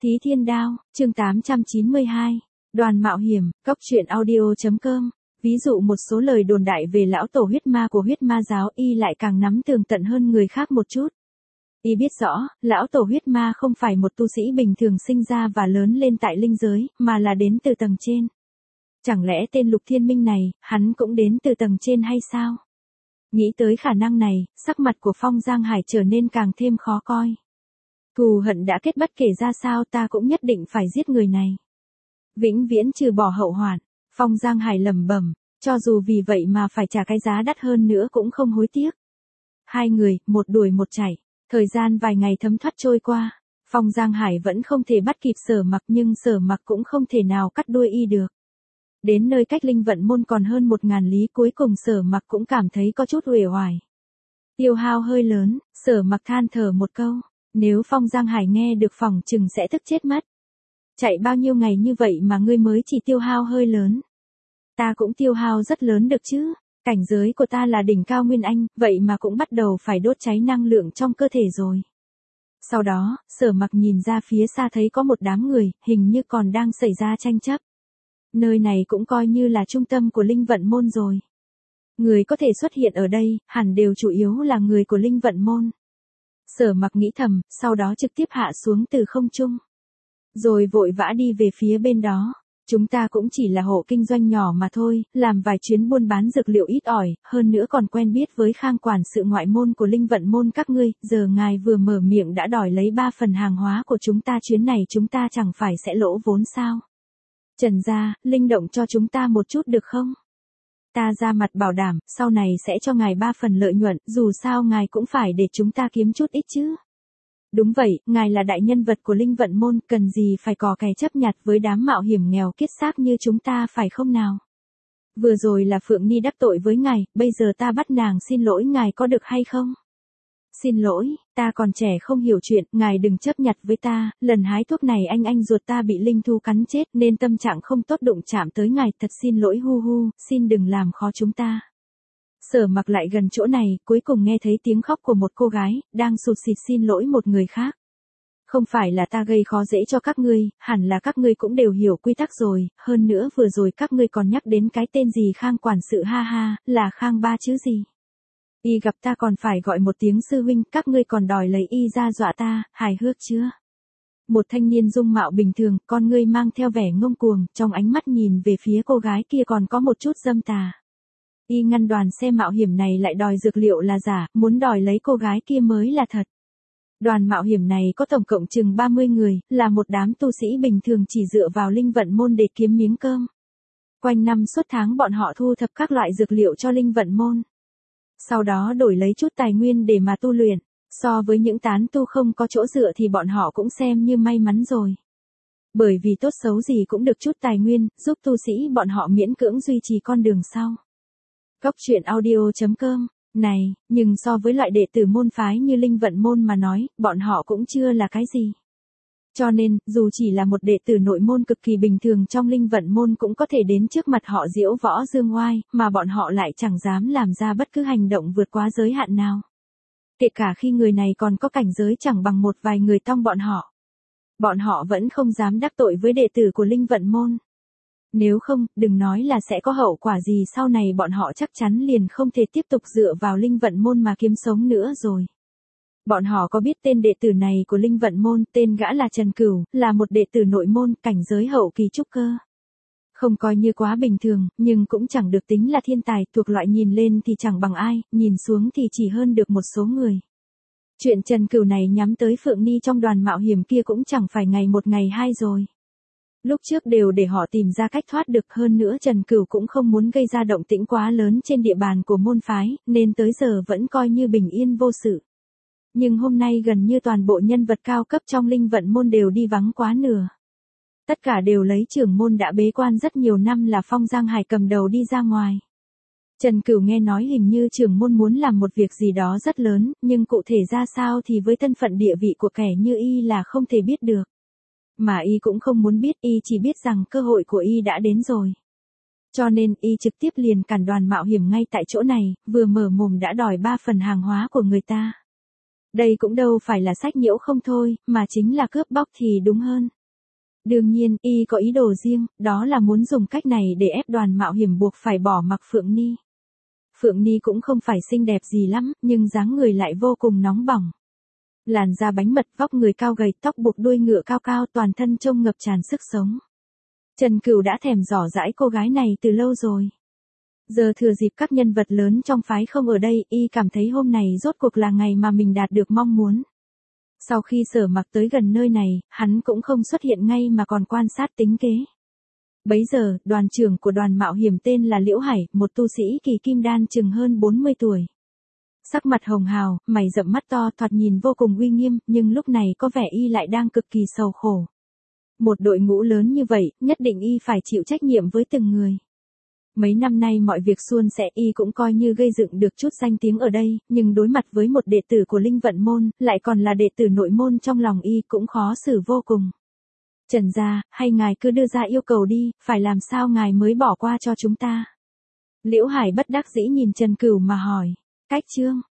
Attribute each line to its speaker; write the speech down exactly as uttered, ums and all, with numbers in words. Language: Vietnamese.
Speaker 1: Thí Thiên Đao, chương tám trăm chín mươi hai. Đoàn mạo hiểm, cốc truyện audio.com. Ví dụ một số lời đồn đại về lão tổ huyết ma của huyết ma giáo, y lại càng nắm tường tận hơn người khác một chút. Y biết rõ, lão tổ huyết ma không phải một tu sĩ bình thường sinh ra và lớn lên tại linh giới, mà là đến từ tầng trên. Chẳng lẽ tên Lục Thiên Minh này, hắn cũng đến từ tầng trên hay sao? Nghĩ tới khả năng này, sắc mặt của Phong Giang Hải trở nên càng thêm khó coi. Thù hận đã kết, bất kể ra sao ta cũng nhất định phải giết người này. Vĩnh viễn trừ bỏ hậu hoạn. Phong Giang Hải lẩm bẩm, cho dù vì vậy mà phải trả cái giá đắt hơn nữa cũng không hối tiếc. Hai người, một đuổi một chạy. Thời gian vài ngày thấm thoát trôi qua. Phong Giang Hải vẫn không thể bắt kịp Sở Mặc, nhưng Sở Mặc cũng không thể nào cắt đuôi y được. Đến nơi cách linh vận môn còn hơn một ngàn lý, cuối cùng Sở Mặc cũng cảm thấy có chút uể oải. Tiêu hao hơi lớn, Sở Mặc than thở một câu. Nếu Phong Giang Hải nghe được phỏng chừng sẽ tức chết mất. Chạy bao nhiêu ngày như vậy mà ngươi mới chỉ tiêu hao hơi lớn. Ta cũng tiêu hao rất lớn được chứ. Cảnh giới của ta là đỉnh cao nguyên anh, vậy mà cũng bắt đầu phải đốt cháy năng lượng trong cơ thể rồi. Sau đó, Sở Mặc nhìn ra phía xa thấy có một đám người, hình như còn đang xảy ra tranh chấp. Nơi này cũng coi như là trung tâm của linh vận môn rồi. Người có thể xuất hiện ở đây, hẳn đều chủ yếu là người của linh vận môn. Sở Mặc nghĩ thầm, sau đó trực tiếp hạ xuống từ không trung. Rồi vội vã đi về phía bên đó. Chúng ta cũng chỉ là hộ kinh doanh nhỏ mà thôi, làm vài chuyến buôn bán dược liệu ít ỏi, hơn nữa còn quen biết với khang quản sự ngoại môn của linh vận môn các ngươi, giờ ngài vừa mở miệng đã đòi lấy ba phần hàng hóa của chúng ta, chuyến này chúng ta chẳng phải sẽ lỗ vốn sao? Trần gia, linh động cho chúng ta một chút được không? Ta ra mặt bảo đảm, sau này sẽ cho ngài ba phần lợi nhuận, dù sao ngài cũng phải để chúng ta kiếm chút ít chứ. Đúng vậy, ngài là đại nhân vật của linh vận môn, cần gì phải cò kè chấp nhặt với đám mạo hiểm nghèo kiết xác như chúng ta phải không nào? Vừa rồi là Phượng Ni đắc tội với ngài, bây giờ ta bắt nàng xin lỗi ngài có được hay không? Xin lỗi, ta còn trẻ không hiểu chuyện, ngài đừng chấp nhặt với ta, lần hái thuốc này anh anh ruột ta bị linh thú cắn chết nên tâm trạng không tốt đụng chạm tới ngài, thật xin lỗi hu hu, xin đừng làm khó chúng ta. Sở Mặc lại gần chỗ này, cuối cùng nghe thấy tiếng khóc của một cô gái, đang sụt sịt xin lỗi một người khác. Không phải là ta gây khó dễ cho các ngươi, hẳn là các ngươi cũng đều hiểu quy tắc rồi, hơn nữa vừa rồi các ngươi còn nhắc đến cái tên gì Khang quản sự, ha ha, là Khang ba chứ gì. Y gặp ta còn phải gọi một tiếng sư huynh, các ngươi còn đòi lấy y ra dọa ta, hài hước chưa? Một thanh niên dung mạo bình thường, con ngươi mang theo vẻ ngông cuồng, trong ánh mắt nhìn về phía cô gái kia còn có một chút dâm tà. Y ngăn đoàn xe mạo hiểm này lại đòi dược liệu là giả, muốn đòi lấy cô gái kia mới là thật. Đoàn mạo hiểm này có tổng cộng chừng ba mươi người, là một đám tu sĩ bình thường chỉ dựa vào linh vận môn để kiếm miếng cơm. Quanh năm suốt tháng bọn họ thu thập các loại dược liệu cho linh vận môn. Sau đó đổi lấy chút tài nguyên để mà tu luyện. So với những tán tu không có chỗ dựa thì bọn họ cũng xem như may mắn rồi. Bởi vì tốt xấu gì cũng được chút tài nguyên, giúp tu sĩ bọn họ miễn cưỡng duy trì con đường sau. Cốc truyện audio.com. Này, nhưng so với loại đệ tử môn phái như linh vận môn mà nói, bọn họ cũng chưa là cái gì. Cho nên, dù chỉ là một đệ tử nội môn cực kỳ bình thường trong linh vận môn cũng có thể đến trước mặt họ diễu võ dương oai, mà bọn họ lại chẳng dám làm ra bất cứ hành động vượt quá giới hạn nào. Kể cả khi người này còn có cảnh giới chẳng bằng một vài người trong bọn họ. Bọn họ vẫn không dám đắc tội với đệ tử của linh vận môn. Nếu không, đừng nói là sẽ có hậu quả gì, sau này bọn họ chắc chắn liền không thể tiếp tục dựa vào linh vận môn mà kiếm sống nữa rồi. Bọn họ có biết tên đệ tử này của linh vận môn, tên gã là Trần Cửu, là một đệ tử nội môn, cảnh giới hậu kỳ trúc cơ. Không coi như quá bình thường, nhưng cũng chẳng được tính là thiên tài, thuộc loại nhìn lên thì chẳng bằng ai, nhìn xuống thì chỉ hơn được một số người. Chuyện Trần Cửu này nhắm tới Phượng Ni trong đoàn mạo hiểm kia cũng chẳng phải ngày một ngày hai rồi. Lúc trước đều để họ tìm ra cách thoát được, hơn nữa Trần Cửu cũng không muốn gây ra động tĩnh quá lớn trên địa bàn của môn phái, nên tới giờ vẫn coi như bình yên vô sự. Nhưng hôm nay gần như toàn bộ nhân vật cao cấp trong linh vận môn đều đi vắng quá nửa. Tất cả đều lấy trưởng môn đã bế quan rất nhiều năm là Phong Giang Hải cầm đầu đi ra ngoài. Trần Cửu nghe nói hình như trưởng môn muốn làm một việc gì đó rất lớn, nhưng cụ thể ra sao thì với thân phận địa vị của kẻ như y là không thể biết được. Mà y cũng không muốn biết, y chỉ biết rằng cơ hội của y đã đến rồi. Cho nên y trực tiếp liền cản đoàn mạo hiểm ngay tại chỗ này, vừa mở mồm đã đòi ba phần hàng hóa của người ta. Đây cũng đâu phải là sách nhiễu không thôi, mà chính là cướp bóc thì đúng hơn. Đương nhiên, y có ý đồ riêng, đó là muốn dùng cách này để ép Đoàn Mạo Hiểm buộc phải bỏ mặc Phượng Ni. Phượng Ni cũng không phải xinh đẹp gì lắm, nhưng dáng người lại vô cùng nóng bỏng. Làn da bánh mật, vóc người cao gầy, tóc buộc đuôi ngựa cao cao, toàn thân trông ngập tràn sức sống. Trần Cửu đã thèm dò dãi cô gái này từ lâu rồi. Giờ thừa dịp các nhân vật lớn trong phái không ở đây, y cảm thấy hôm này rốt cuộc là ngày mà mình đạt được mong muốn. Sau khi Sở Mặc tới gần nơi này, hắn cũng không xuất hiện ngay mà còn quan sát tính kế. Bấy giờ, đoàn trưởng của Đoàn Mạo Hiểm tên là Liễu Hải, một tu sĩ kỳ kim đan chừng hơn bốn mươi tuổi. Sắc mặt hồng hào, mày rậm mắt to, thoạt nhìn vô cùng uy nghiêm, nhưng lúc này có vẻ y lại đang cực kỳ sầu khổ. Một đội ngũ lớn như vậy, nhất định y phải chịu trách nhiệm với từng người. Mấy năm nay mọi việc suôn sẻ, y cũng coi như gây dựng được chút danh tiếng ở đây, nhưng đối mặt với một đệ tử của Linh Vận Môn, lại còn là đệ tử nội môn, trong lòng y cũng khó xử vô cùng. Trần gia, hay ngài cứ đưa ra yêu cầu đi, phải làm sao ngài mới bỏ qua cho chúng ta? Liễu Hải bất đắc dĩ nhìn Trần Cửu mà hỏi. Cách chương,